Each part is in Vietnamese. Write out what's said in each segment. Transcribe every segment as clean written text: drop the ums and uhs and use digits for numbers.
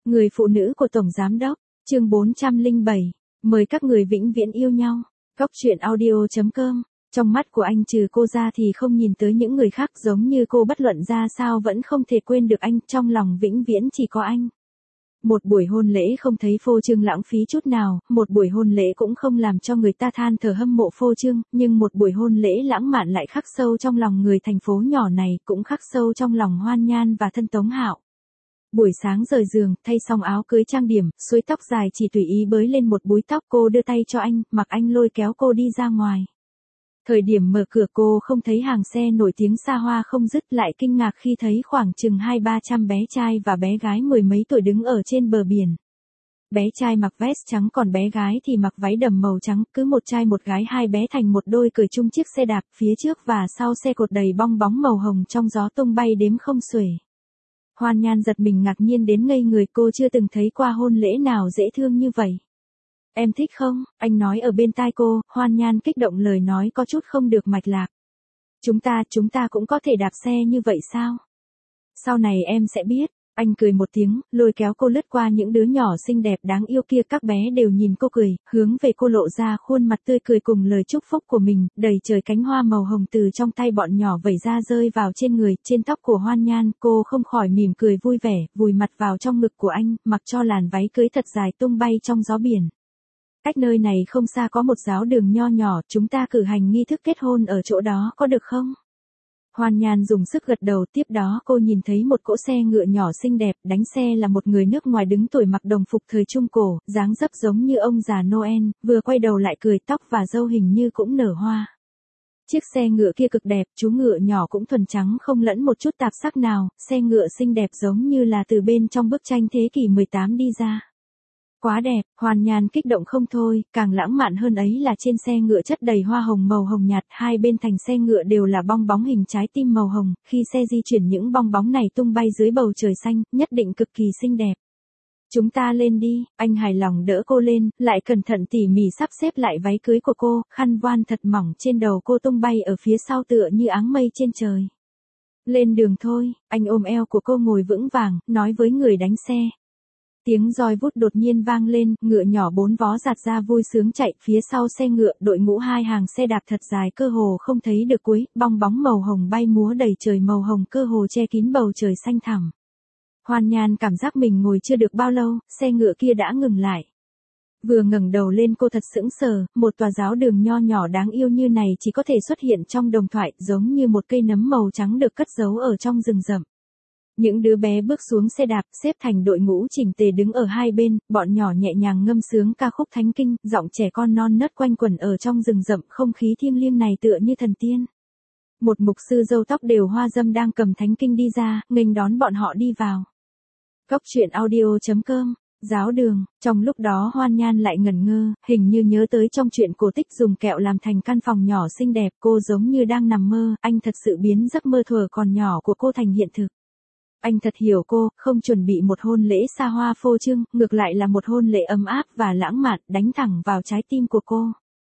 Người phụ nữ của Tổng Giám Đốc, chương 407, mời các người vĩnh viễn yêu nhau. Góc truyện audio.com. Trong mắt của anh trừ cô ra thì không nhìn tới những người khác, giống như cô bất luận ra sao vẫn không thể quên được anh, trong lòng vĩnh viễn chỉ có anh. Một buổi hôn lễ không thấy phô trương lãng phí chút nào, một buổi hôn lễ cũng không làm cho người ta than thở hâm mộ phô trương, nhưng một buổi hôn lễ lãng mạn lại khắc sâu trong lòng người thành phố nhỏ này, cũng khắc sâu trong lòng Hoan Nhan và thân Tống Hạo. Buổi sáng rời giường, thay xong áo cưới trang điểm, xuôi tóc dài chỉ tùy ý bới lên một búi tóc, cô đưa tay cho anh, mặc anh lôi kéo cô đi ra ngoài. Thời điểm mở cửa cô không thấy hàng xe nổi tiếng xa hoa không dứt, lại kinh ngạc khi thấy khoảng chừng 200-300 bé trai và bé gái mười mấy tuổi đứng ở trên bờ biển. Bé trai mặc vest trắng còn bé gái thì mặc váy đầm màu trắng, cứ một trai một gái, hai bé thành một đôi cởi chung chiếc xe đạp, phía trước và sau xe cột đầy bong bóng màu hồng trong gió tung bay đếm không xuể. Hoan Nhan giật mình ngạc nhiên đến ngây người, cô chưa từng thấy qua hôn lễ nào dễ thương như vậy. Em thích không? Anh nói ở bên tai cô. Hoan Nhan kích động, lời nói có chút không được mạch lạc. Chúng ta cũng có thể đạp xe như vậy sao? Sau này em sẽ biết. Anh cười một tiếng, lôi kéo cô lướt qua những đứa nhỏ xinh đẹp đáng yêu kia, các bé đều nhìn cô cười, hướng về cô lộ ra khuôn mặt tươi cười cùng lời chúc phúc của mình, đầy trời cánh hoa màu hồng từ trong tay bọn nhỏ vẩy ra rơi vào trên người, trên tóc của Hoan Nhan, cô không khỏi mỉm cười vui vẻ, vùi mặt vào trong ngực của anh, mặc cho làn váy cưới thật dài tung bay trong gió biển. Cách nơi này không xa có một giáo đường nho nhỏ, chúng ta cử hành nghi thức kết hôn ở chỗ đó có được không? Hoan Nhan dùng sức gật đầu, tiếp đó cô nhìn thấy một cỗ xe ngựa nhỏ xinh đẹp, đánh xe là một người nước ngoài đứng tuổi mặc đồng phục thời Trung Cổ, dáng dấp giống như ông già Noel, vừa quay đầu lại cười, tóc và râu hình như cũng nở hoa. Chiếc xe ngựa kia cực đẹp, chú ngựa nhỏ cũng thuần trắng không lẫn một chút tạp sắc nào, xe ngựa xinh đẹp giống như là từ bên trong bức tranh thế kỷ 18 đi ra. Quá đẹp, Hoan Nhan kích động không thôi, càng lãng mạn hơn ấy là trên xe ngựa chất đầy hoa hồng màu hồng nhạt, hai bên thành xe ngựa đều là bong bóng hình trái tim màu hồng, khi xe di chuyển những bong bóng này tung bay dưới bầu trời xanh, nhất định cực kỳ xinh đẹp. Chúng ta lên đi, anh hài lòng đỡ cô lên, lại cẩn thận tỉ mỉ sắp xếp lại váy cưới của cô, khăn voan thật mỏng trên đầu cô tung bay ở phía sau tựa như áng mây trên trời. Lên đường thôi, anh ôm eo của cô ngồi vững vàng, nói với người đánh xe. Tiếng roi vút đột nhiên vang lên, ngựa nhỏ bốn vó giạt ra vui sướng chạy, phía sau xe ngựa, đội ngũ hai hàng xe đạp thật dài cơ hồ không thấy được cuối, bong bóng màu hồng bay múa đầy trời màu hồng cơ hồ che kín bầu trời xanh thẳm. Hoan Nhan cảm giác mình ngồi chưa được bao lâu, xe ngựa kia đã ngừng lại. Vừa ngẩng đầu lên cô thật sững sờ, một tòa giáo đường nho nhỏ đáng yêu như này chỉ có thể xuất hiện trong đồng thoại, giống như một cây nấm màu trắng được cất giấu ở trong rừng rậm. Những đứa bé bước xuống xe đạp, xếp thành đội ngũ chỉnh tề đứng ở hai bên, bọn nhỏ nhẹ nhàng ngâm sướng ca khúc thánh kinh, giọng trẻ con non nớt quanh quẩn ở trong rừng rậm, không khí thiêng liêng này tựa như thần tiên. Một mục sư râu tóc đều hoa râm đang cầm thánh kinh đi ra, nghênh đón bọn họ đi vào. Góc truyện audio.com. Giáo đường, trong lúc đó Hoan Nhan lại ngẩn ngơ, hình như nhớ tới trong chuyện cổ tích dùng kẹo làm thành căn phòng nhỏ xinh đẹp, cô giống như đang nằm mơ, anh thật sự biến giấc mơ thuở còn nhỏ của cô thành hiện thực. Anh thật hiểu cô, không chuẩn bị một hôn lễ xa hoa phô trương, ngược lại là một hôn lễ ấm áp và lãng mạn, đánh thẳng vào trái tim của cô.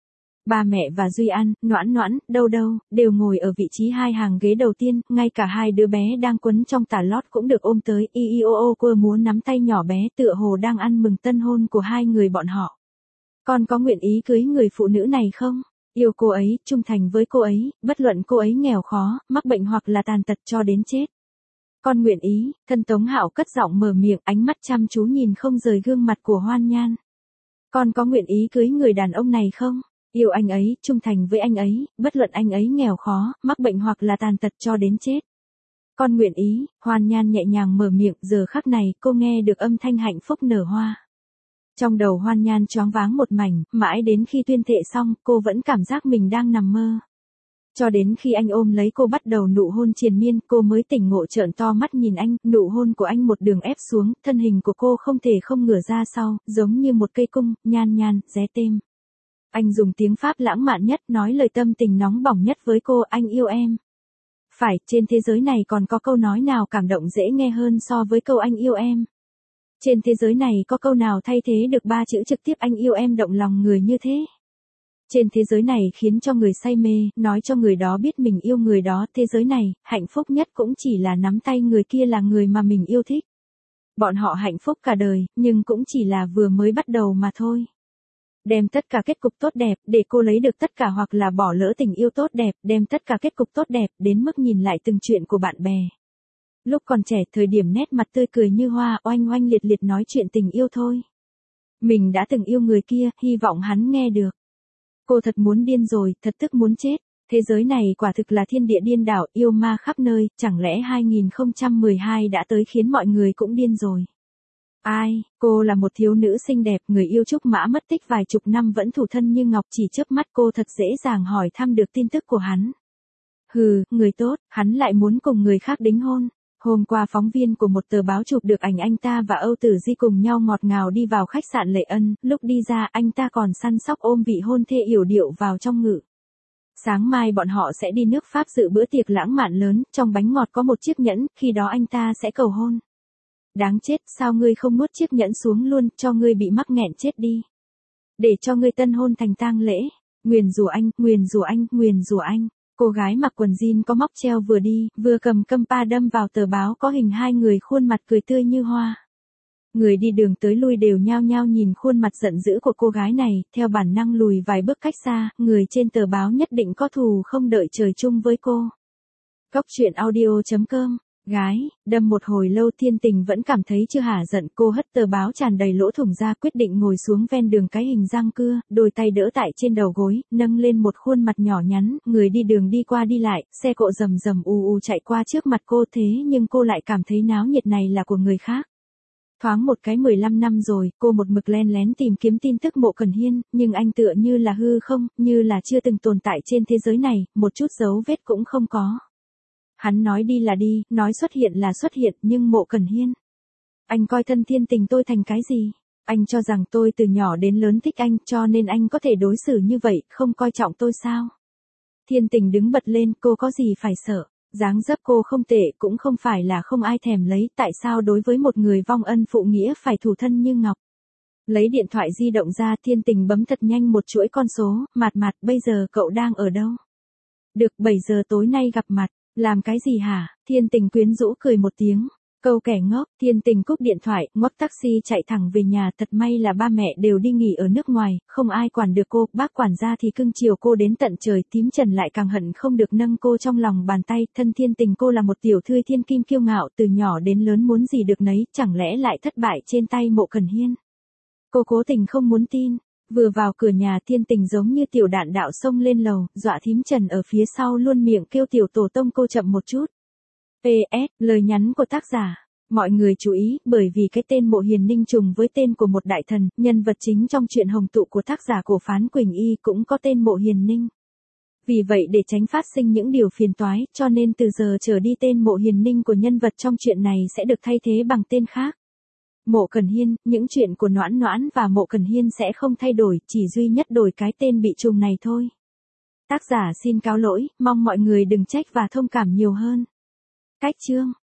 Ba mẹ và Duy An, Noãn Noãn, Đâu Đâu, đều ngồi ở vị trí hai hàng ghế đầu tiên, ngay cả hai đứa bé đang quấn trong tà lót cũng được ôm tới, quơ múa nắm tay nhỏ bé tựa hồ đang ăn mừng tân hôn của hai người bọn họ. Con có nguyện ý cưới người phụ nữ này không? Yêu cô ấy, trung thành với cô ấy, bất luận cô ấy nghèo khó, mắc bệnh hoặc là tàn tật cho đến chết. Con nguyện ý, thân Tống Hạo cất giọng mở miệng, ánh mắt chăm chú nhìn không rời gương mặt của Hoan Nhan. Con có nguyện ý cưới người đàn ông này không? Yêu anh ấy, trung thành với anh ấy, bất luận anh ấy nghèo khó, mắc bệnh hoặc là tàn tật cho đến chết. Con nguyện ý, Hoan Nhan nhẹ nhàng mở miệng, giờ khắc này cô nghe được âm thanh hạnh phúc nở hoa. Trong đầu Hoan Nhan choáng váng một mảnh, mãi đến khi tuyên thệ xong, cô vẫn cảm giác mình đang nằm mơ. Cho đến khi anh ôm lấy cô bắt đầu nụ hôn triền miên, cô mới tỉnh ngộ trợn to mắt nhìn anh, nụ hôn của anh một đường ép xuống, thân hình của cô không thể không ngửa ra sau, giống như một cây cung, Nhan Nhan, ré tim. Anh dùng tiếng Pháp lãng mạn nhất, nói lời tâm tình nóng bỏng nhất với cô, anh yêu em. Phải, trên thế giới này còn có câu nói nào cảm động dễ nghe hơn so với câu anh yêu em. Trên thế giới này có câu nào thay thế được ba chữ trực tiếp anh yêu em động lòng người như thế. Trên thế giới này khiến cho người say mê, nói cho người đó biết mình yêu người đó, thế giới này, hạnh phúc nhất cũng chỉ là nắm tay người kia là người mà mình yêu thích. Bọn họ hạnh phúc cả đời, nhưng cũng chỉ là vừa mới bắt đầu mà thôi. Đem tất cả kết cục tốt đẹp để cô lấy được tất cả, hoặc là bỏ lỡ tình yêu tốt đẹp, đem tất cả kết cục tốt đẹp đến mức nhìn lại từng chuyện của bạn bè. Lúc còn trẻ, thời điểm nét mặt tươi cười như hoa, oanh oanh liệt liệt nói chuyện tình yêu thôi. Mình đã từng yêu người kia, hy vọng hắn nghe được. Cô thật muốn điên rồi, thật tức muốn chết. Thế giới này quả thực là thiên địa điên đảo, yêu ma khắp nơi, chẳng lẽ 2012 đã tới khiến mọi người cũng điên rồi. Ai, cô là một thiếu nữ xinh đẹp, người yêu Trúc Mã mất tích vài chục năm vẫn thủ thân như ngọc, chỉ chớp mắt cô thật dễ dàng hỏi thăm được tin tức của hắn. Hừ, người tốt, hắn lại muốn cùng người khác đính hôn. Hôm qua phóng viên của một tờ báo chụp được ảnh anh ta và Âu Tử Di cùng nhau ngọt ngào đi vào khách sạn Lệ Ân, lúc đi ra anh ta còn săn sóc ôm vị hôn thê yểu điệu vào trong ngực. Sáng mai bọn họ sẽ đi nước Pháp dự bữa tiệc lãng mạn lớn, trong bánh ngọt có một chiếc nhẫn, khi đó anh ta sẽ cầu hôn. Đáng chết, sao ngươi không nuốt chiếc nhẫn xuống luôn, cho ngươi bị mắc nghẹn chết đi. Để cho ngươi tân hôn thành tang lễ. Nguyền rủa anh, nguyền rủa anh, nguyền rủa anh. Cô gái mặc quần jean có móc treo vừa đi, vừa cầm câm pa đâm vào tờ báo có hình hai người khuôn mặt cười tươi như hoa. Người đi đường tới lui đều nhao nhao nhìn khuôn mặt giận dữ của cô gái này, theo bản năng lùi vài bước cách xa, người trên tờ báo nhất định có thù không đợi trời chung với cô. Cóc truyện audio.com. Gái, đâm một hồi lâu Thiên Tình vẫn cảm thấy chưa hả giận, cô hất tờ báo tràn đầy lỗ thủng ra, quyết định ngồi xuống ven đường cái hình răng cưa, đôi tay đỡ tại trên đầu gối, nâng lên một khuôn mặt nhỏ nhắn, người đi đường đi qua đi lại, xe cộ rầm rầm ù ù chạy qua trước mặt cô, thế nhưng cô lại cảm thấy náo nhiệt này là của người khác. Thoáng một cái 15 năm rồi, cô một mực len lén tìm kiếm tin tức Mộ Cẩn Hiên, nhưng anh tựa như là hư không, như là chưa từng tồn tại trên thế giới này, một chút dấu vết cũng không có. Hắn nói đi là đi, nói xuất hiện là xuất hiện, nhưng Mộ Cẩn Hiên. Anh coi thân Thiên Tình tôi thành cái gì? Anh cho rằng tôi từ nhỏ đến lớn thích anh, cho nên anh có thể đối xử như vậy, không coi trọng tôi sao? Thiên Tình đứng bật lên, cô có gì phải sợ? Dáng dấp cô không tệ, cũng không phải là không ai thèm lấy, tại sao đối với một người vong ân phụ nghĩa phải thủ thân như ngọc? Lấy điện thoại di động ra, Thiên Tình bấm thật nhanh một chuỗi con số, Mạt Mạt, bây giờ cậu đang ở đâu? Được, 7 giờ tối nay gặp mặt. Làm cái gì hả? Thiên Tình quyến rũ cười một tiếng. Câu kẻ ngốc, Thiên Tình cúp điện thoại, ngoắc taxi chạy thẳng về nhà, thật may là ba mẹ đều đi nghỉ ở nước ngoài, không ai quản được cô, bác quản gia thì cưng chiều cô đến tận trời, Tím Trần lại càng hận không được nâng cô trong lòng bàn tay, thân Thiên Tình cô là một tiểu thư thiên kim kiêu ngạo, từ nhỏ đến lớn muốn gì được nấy, chẳng lẽ lại thất bại trên tay Mộ Cẩn Hiên? Cô cố tình không muốn tin. Vừa vào cửa nhà, Thiên Tình giống như tiểu đạn đạo xông lên lầu, dọa Thím Trần ở phía sau luôn miệng kêu tiểu tổ tông cô chậm một chút. PS, lời nhắn của tác giả. Mọi người chú ý, bởi vì cái tên Mộ Hiền Ninh trùng với tên của một đại thần, nhân vật chính trong truyện Hồng Tụ của tác giả Cổ Phán Quỳnh Y cũng có tên Mộ Hiền Ninh. Vì vậy để tránh phát sinh những điều phiền toái, cho nên từ giờ trở đi tên Mộ Hiền Ninh của nhân vật trong truyện này sẽ được thay thế bằng tên khác. Mộ Cẩn Hiên, những chuyện của Noãn Noãn và Mộ Cẩn Hiên sẽ không thay đổi, chỉ duy nhất đổi cái tên bị trùng này thôi. Tác giả xin cáo lỗi, mong mọi người đừng trách và thông cảm nhiều hơn. Cách chương